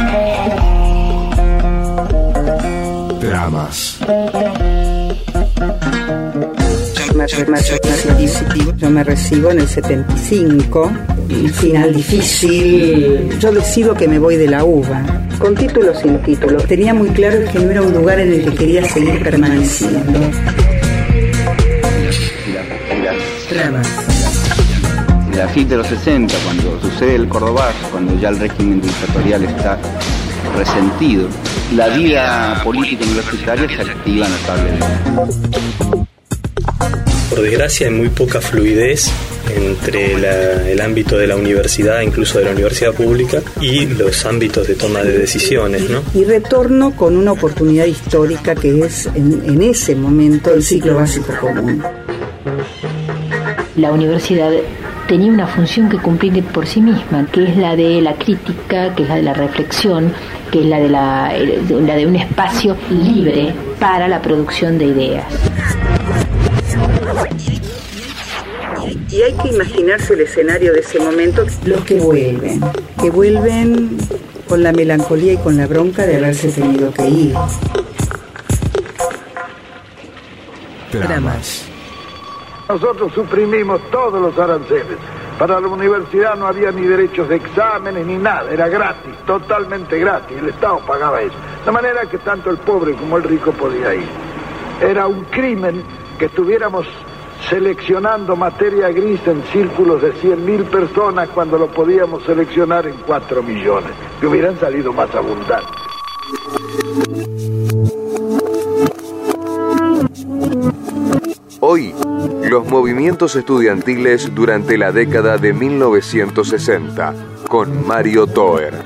Dramas. Yo me recibo en el 75, el final difícil. Yo decido que me voy de la UBA, con título o sin título. Tenía muy claro que no era un lugar en el que quería seguir permaneciendo. Dramas. La fin de los 60, cuando sucede el Cordobazo, cuando ya el régimen dictatorial está resentido, la vida política universitaria se activa notablemente. Por desgracia hay muy poca fluidez entre el ámbito de la universidad, incluso de la universidad pública, y los ámbitos de toma de decisiones, ¿no? Y retorno con una oportunidad histórica que es en ese momento el ciclo básico común. La universidad tenía una función que cumplir por sí misma, que es la de la crítica, que es la de la reflexión, que es la de un espacio libre para la producción de ideas. Y hay que imaginarse el escenario de ese momento. Los que vuelven con la melancolía y con la bronca de haberse tenido que ir. Dramas. Nosotros suprimimos todos los aranceles. Para la universidad no había ni derechos de exámenes ni nada, era gratis, totalmente gratis, el Estado pagaba eso. De manera que tanto el pobre como el rico podía ir. Era un crimen que estuviéramos seleccionando materia gris en círculos de 100.000 personas cuando lo podíamos seleccionar en 4 millones, que hubieran salido más abundantes. Hoy, los movimientos estudiantiles durante la década de 1960, con Mario Toer.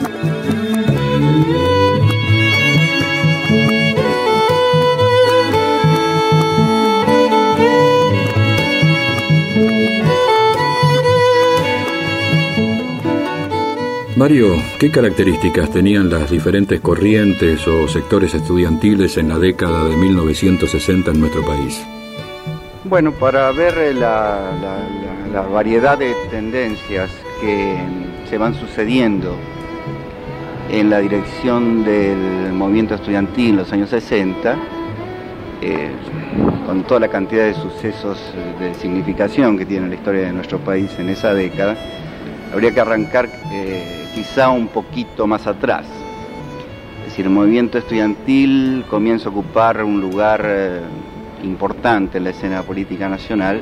Mario, ¿qué características tenían las diferentes corrientes o sectores estudiantiles en la década de 1960 en nuestro país? Bueno, para ver la variedad de tendencias que se van sucediendo en la dirección del movimiento estudiantil en los años 60, con toda la cantidad de sucesos de significación que tiene la historia de nuestro país en esa década, habría que arrancar quizá un poquito más atrás. Es decir, el movimiento estudiantil comienza a ocupar un lugar importante en la escena política nacional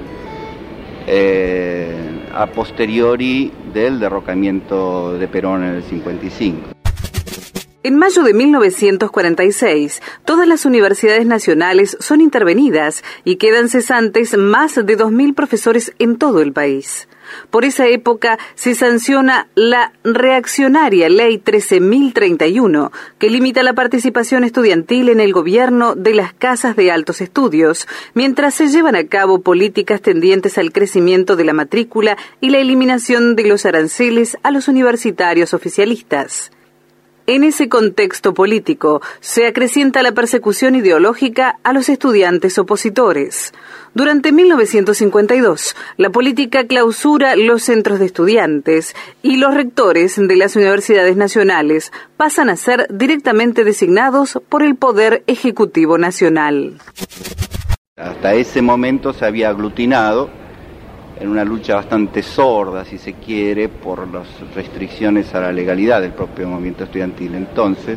a posteriori del derrocamiento de Perón en el 55. En mayo de 1946, todas las universidades nacionales son intervenidas y quedan cesantes más de 2.000 profesores en todo el país. Por esa época se sanciona la reaccionaria Ley 13.031, que limita la participación estudiantil en el gobierno de las casas de altos estudios, mientras se llevan a cabo políticas tendientes al crecimiento de la matrícula y la eliminación de los aranceles a los universitarios oficialistas. En ese contexto político se acrecienta la persecución ideológica a los estudiantes opositores. Durante 1952, la política clausura los centros de estudiantes y los rectores de las universidades nacionales pasan a ser directamente designados por el Poder Ejecutivo Nacional. Hasta ese momento se había aglutinado en una lucha bastante sorda, si se quiere, por las restricciones a la legalidad del propio movimiento estudiantil. Entonces,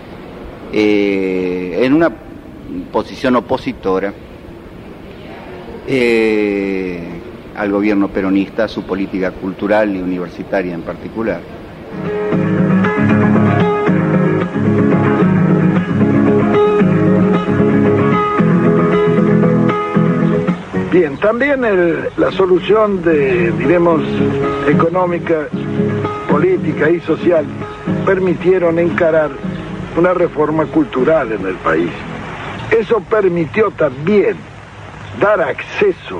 en una posición opositora al gobierno peronista, a su política cultural y universitaria en particular. Bien, también la solución económica, política y social permitieron encarar una reforma cultural en el país. Eso permitió también dar acceso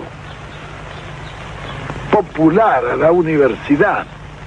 popular a la universidad.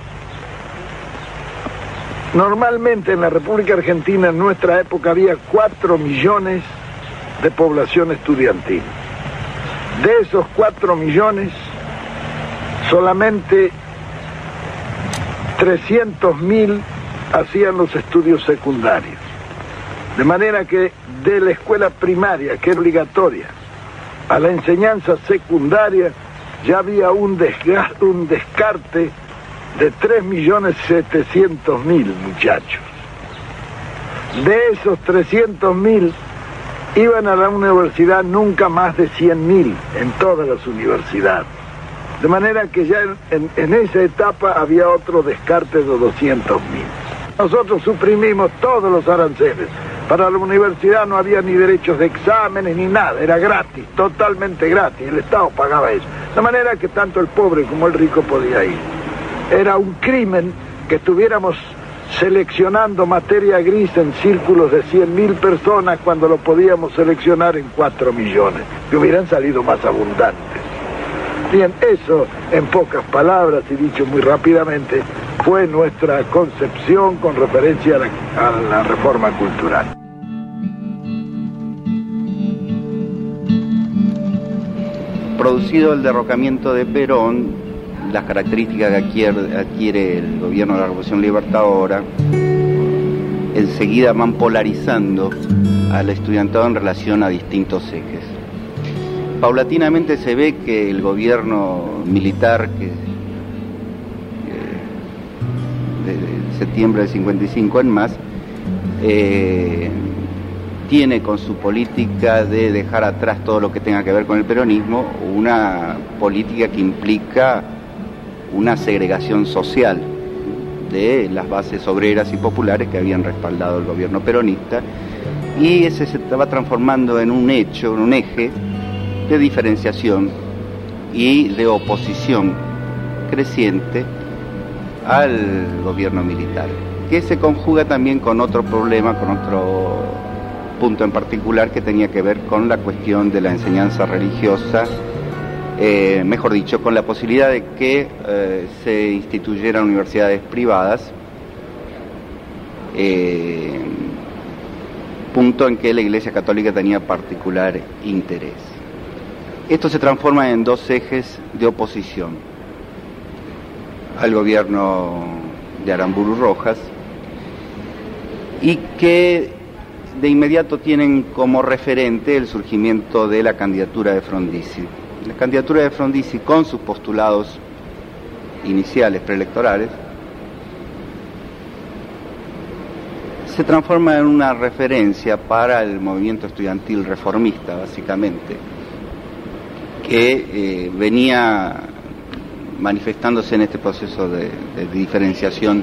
Normalmente en la República Argentina en nuestra época había 4 millones de población estudiantil. De esos 4 millones, solamente 300.000 hacían los estudios secundarios. De manera que de la escuela primaria, que es obligatoria, a la enseñanza secundaria, ya había un descarte de 3.700.000 muchachos. De esos 300.000 iban a la universidad nunca más de 100.000 en todas las universidades. De manera que ya en esa etapa había otro descarte de 200.000. Nosotros suprimimos todos los aranceles. Para la universidad no había ni derechos de exámenes ni nada, era gratis, totalmente gratis, el Estado pagaba eso. De manera que tanto el pobre como el rico podía ir. Era un crimen que estuviéramos seleccionando materia gris en círculos de 100.000 personas cuando lo podíamos seleccionar en 4 millones, que hubieran salido más abundantes. Bien, eso, en pocas palabras y dicho muy rápidamente, fue nuestra concepción con referencia a la reforma cultural. Producido el derrocamiento de Perón, las características que adquiere el gobierno de la Revolución Libertadora, enseguida van polarizando al estudiantado en relación a distintos ejes. Paulatinamente se ve que el gobierno militar de septiembre del 55 en más tiene con su política de dejar atrás todo lo que tenga que ver con el peronismo una política que implica una segregación social de las bases obreras y populares que habían respaldado el gobierno peronista, y ese se va transformando en un hecho, en un eje de diferenciación y de oposición creciente al gobierno militar, que se conjuga también con otro problema, con otro punto en particular que tenía que ver con la cuestión de la enseñanza religiosa, mejor dicho, con la posibilidad de que se instituyeran universidades privadas, punto en que la Iglesia Católica tenía particular interés. Esto se transforma en dos ejes de oposición al gobierno de Aramburu Rojas, y que de inmediato tienen como referente el surgimiento de la candidatura de Frondizi. La candidatura de Frondizi, con sus postulados iniciales preelectorales, se transforma en una referencia para el movimiento estudiantil reformista, básicamente, que venía manifestándose en este proceso de diferenciación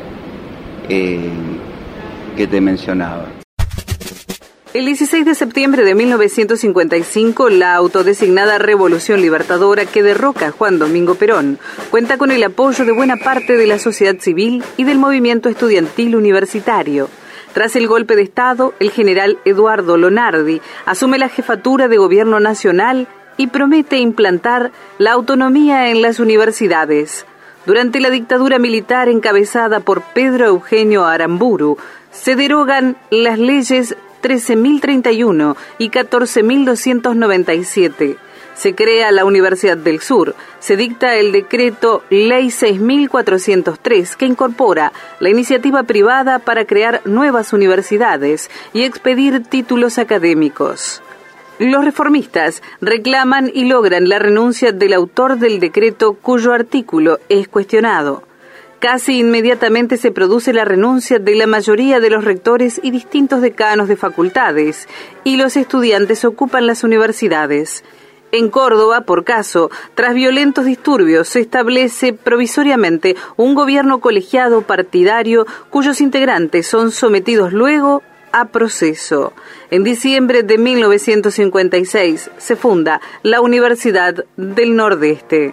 que te mencionaba. El 16 de septiembre de 1955, la autodesignada Revolución Libertadora que derroca a Juan Domingo Perón cuenta con el apoyo de buena parte de la sociedad civil y del movimiento estudiantil universitario. Tras el golpe de Estado, el general Eduardo Lonardi asume la jefatura de gobierno nacional y promete implantar la autonomía en las universidades. Durante la dictadura militar encabezada por Pedro Eugenio Aramburu, se derogan las leyes 13.031 y 14.297. Se crea la Universidad del Sur. Se dicta el decreto Ley 6.403 que incorpora la iniciativa privada para crear nuevas universidades y expedir títulos académicos. Los reformistas reclaman y logran la renuncia del autor del decreto cuyo artículo es cuestionado. Casi inmediatamente se produce la renuncia de la mayoría de los rectores y distintos decanos de facultades, y los estudiantes ocupan las universidades. En Córdoba, por caso, tras violentos disturbios, se establece provisoriamente un gobierno colegiado partidario cuyos integrantes son sometidos luego a proceso. En diciembre de 1956 se funda la Universidad del Nordeste.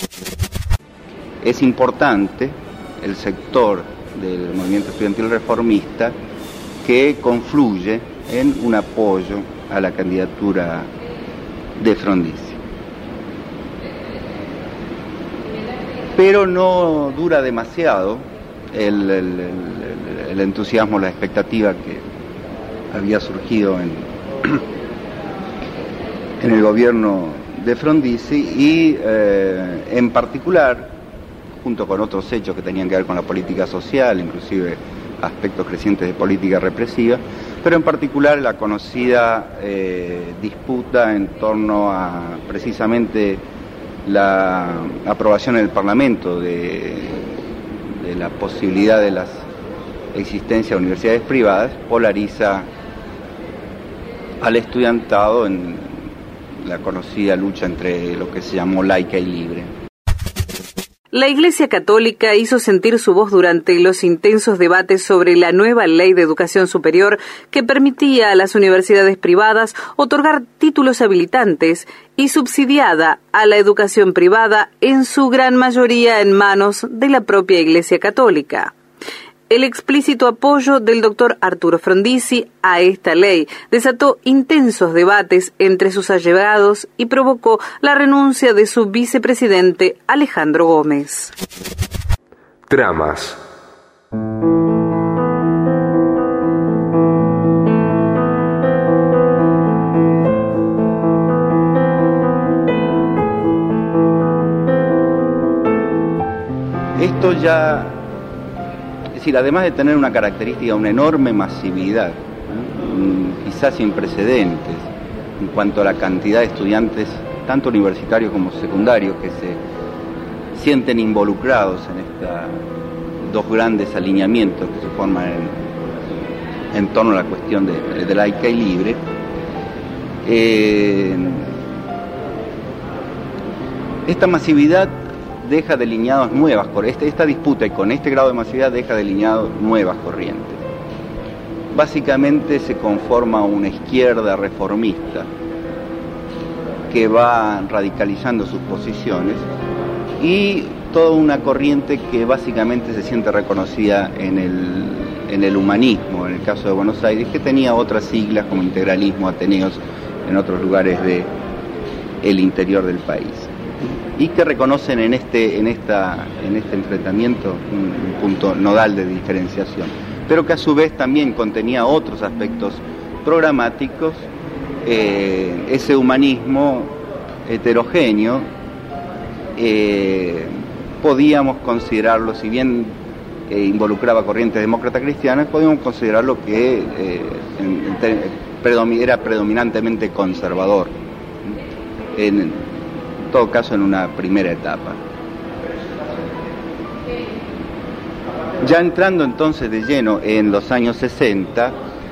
Es importante el sector del movimiento estudiantil reformista que confluye en un apoyo a la candidatura de Frondizi. Pero no dura demasiado el entusiasmo, la expectativa que había surgido en el gobierno de Frondizi y en particular, junto con otros hechos que tenían que ver con la política social, inclusive aspectos crecientes de política represiva, pero en particular la conocida disputa en torno a precisamente la aprobación en el Parlamento de la posibilidad de la existencia de universidades privadas, polariza al estudiantado en la conocida lucha entre lo que se llamó laica y libre. La Iglesia Católica hizo sentir su voz durante los intensos debates sobre la nueva ley de educación superior que permitía a las universidades privadas otorgar títulos habilitantes y subsidiada a la educación privada, en su gran mayoría en manos de la propia Iglesia Católica. El explícito apoyo del doctor Arturo Frondizi a esta ley desató intensos debates entre sus allegados y provocó la renuncia de su vicepresidente Alejandro Gómez. Tramas. Esto ya... Es decir, además de tener una característica, una enorme masividad, quizás sin precedentes, en cuanto a la cantidad de estudiantes, tanto universitarios como secundarios, que se sienten involucrados en estos dos grandes alineamientos que se forman en torno a la cuestión de laica y libre, esta masividad deja delineados nuevas corrientes. Esta disputa y con este grado de masividad deja delineados nuevas corrientes. Básicamente se conforma una izquierda reformista que va radicalizando sus posiciones y toda una corriente que básicamente se siente reconocida en el humanismo, en el caso de Buenos Aires, que tenía otras siglas como integralismo, ateneos en otros lugares del interior del país, y que reconocen en este enfrentamiento un punto nodal de diferenciación, pero que a su vez también contenía otros aspectos programáticos, ese humanismo heterogéneo, podíamos considerarlo, si bien involucraba corrientes demócratas cristianas, podíamos considerarlo que era predominantemente conservador, en todo caso en una primera etapa. Ya entrando entonces de lleno en los años 60,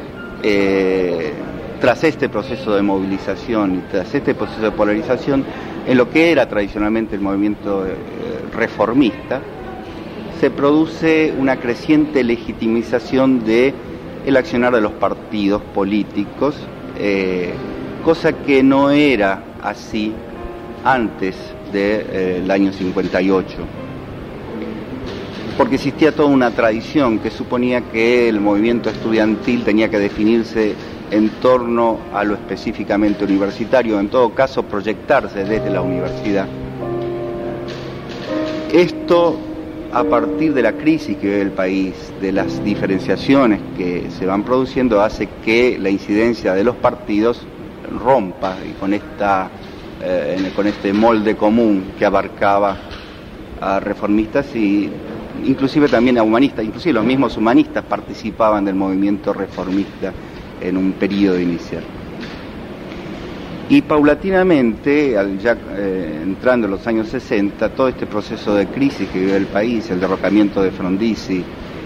tras este proceso de movilización y tras este proceso de polarización, en lo que era tradicionalmente el movimiento reformista, se produce una creciente legitimización del accionar de los partidos políticos, cosa que no era así antes del año 58, porque existía toda una tradición que suponía que el movimiento estudiantil tenía que definirse en torno a lo específicamente universitario, en todo caso proyectarse desde la universidad. Esto, a partir de la crisis que vive el país, de las diferenciaciones que se van produciendo, hace que la incidencia de los partidos rompa y con este molde común que abarcaba a reformistas y inclusive también a humanistas. Inclusive los mismos humanistas participaban del movimiento reformista en un periodo inicial. Y paulatinamente, ya entrando en los años 60, todo este proceso de crisis que vive el país, el derrocamiento de Frondizi,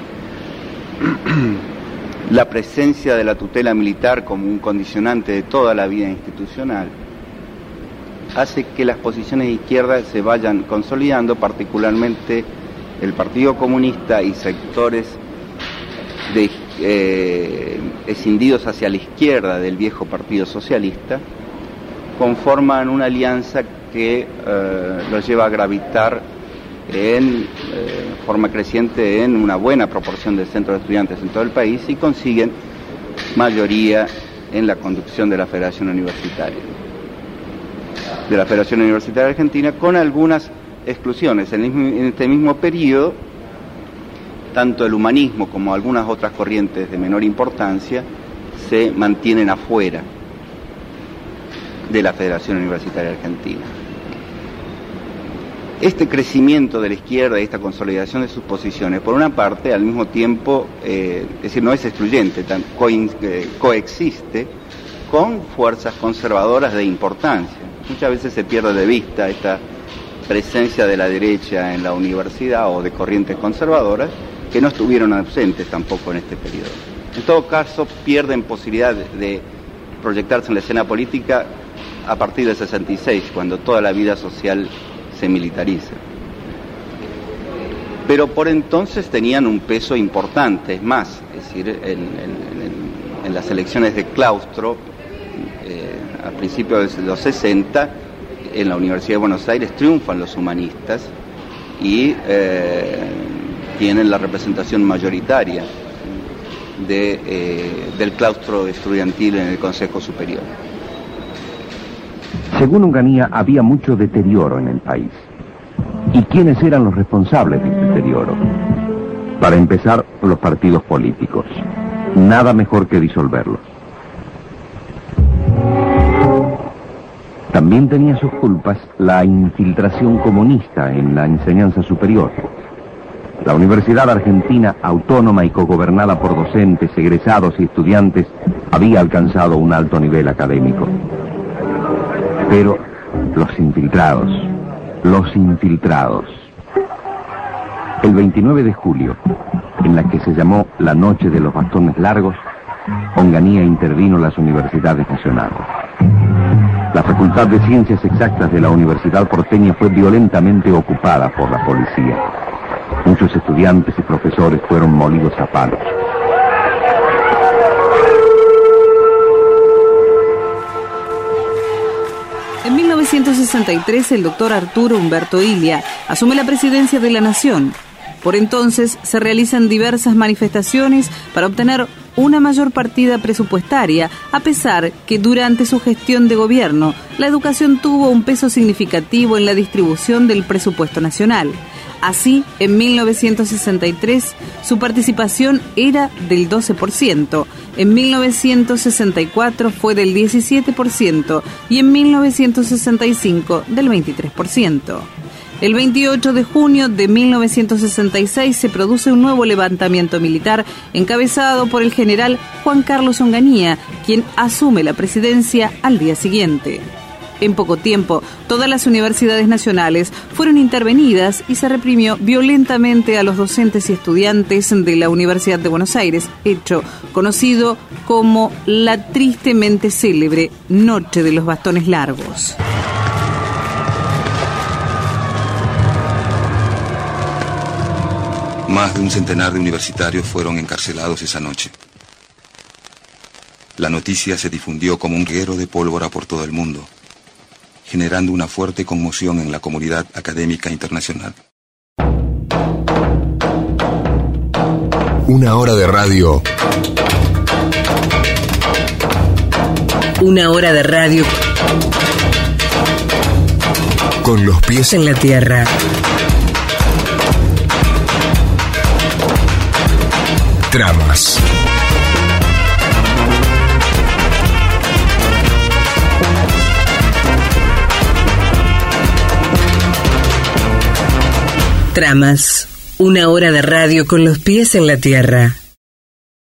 la presencia de la tutela militar como un condicionante de toda la vida institucional, hace que las posiciones de izquierda se vayan consolidando, particularmente el Partido Comunista y sectores escindidos hacia la izquierda del viejo Partido Socialista, conforman una alianza que los lleva a gravitar en forma creciente en una buena proporción de centros de estudiantes en todo el país y consiguen mayoría en la conducción de la Federación Universitaria. Argentina, con algunas exclusiones. En este mismo periodo, tanto el humanismo como algunas otras corrientes de menor importancia se mantienen afuera de la Federación Universitaria Argentina. Este crecimiento de la izquierda y esta consolidación de sus posiciones, por una parte, al mismo tiempo, es decir, no es excluyente, coexiste con fuerzas conservadoras de importancia. Muchas veces se pierde de vista esta presencia de la derecha en la universidad o de corrientes conservadoras que no estuvieron ausentes tampoco en este periodo. En todo caso, pierden posibilidad de proyectarse en la escena política a partir del 66, cuando toda la vida social se militariza. Pero por entonces tenían un peso importante, es más, es decir, en las elecciones de claustro, a principios de los 60, en la Universidad de Buenos Aires triunfan los humanistas y tienen la representación mayoritaria del claustro estudiantil en el Consejo Superior. Según Onganía, había mucho deterioro en el país. ¿Y quiénes eran los responsables del deterioro? Para empezar, los partidos políticos. Nada mejor que disolverlos. También tenía sus culpas la infiltración comunista en la enseñanza superior. La Universidad Argentina, autónoma y cogobernada por docentes, egresados y estudiantes, había alcanzado un alto nivel académico. Pero los infiltrados. El 29 de julio, en la que se llamó la Noche de los Bastones Largos, Onganía intervino en las universidades nacionales. La Facultad de Ciencias Exactas de la Universidad porteña fue violentamente ocupada por la policía. Muchos estudiantes y profesores fueron molidos a palos. En 1963, el doctor Arturo Humberto Ilia asume la presidencia de la Nación. Por entonces, se realizan diversas manifestaciones para obtener una mayor partida presupuestaria, a pesar que durante su gestión de gobierno, la educación tuvo un peso significativo en la distribución del presupuesto nacional. Así, en 1963, su participación era del 12%, en 1964 fue del 17% y en 1965 del 23%. El 28 de junio de 1966 se produce un nuevo levantamiento militar encabezado por el general Juan Carlos Onganía, quien asume la presidencia al día siguiente. En poco tiempo, todas las universidades nacionales fueron intervenidas y se reprimió violentamente a los docentes y estudiantes de la Universidad de Buenos Aires, hecho conocido como la tristemente célebre Noche de los Bastones Largos. Más de un centenar de universitarios fueron encarcelados esa noche. La noticia se difundió como un reguero de pólvora por todo el mundo, generando una fuerte conmoción en la comunidad académica internacional. Una hora de radio. Una hora de radio. Con los pies en la tierra. Tramas. Tramas. Una hora de radio con los pies en la tierra.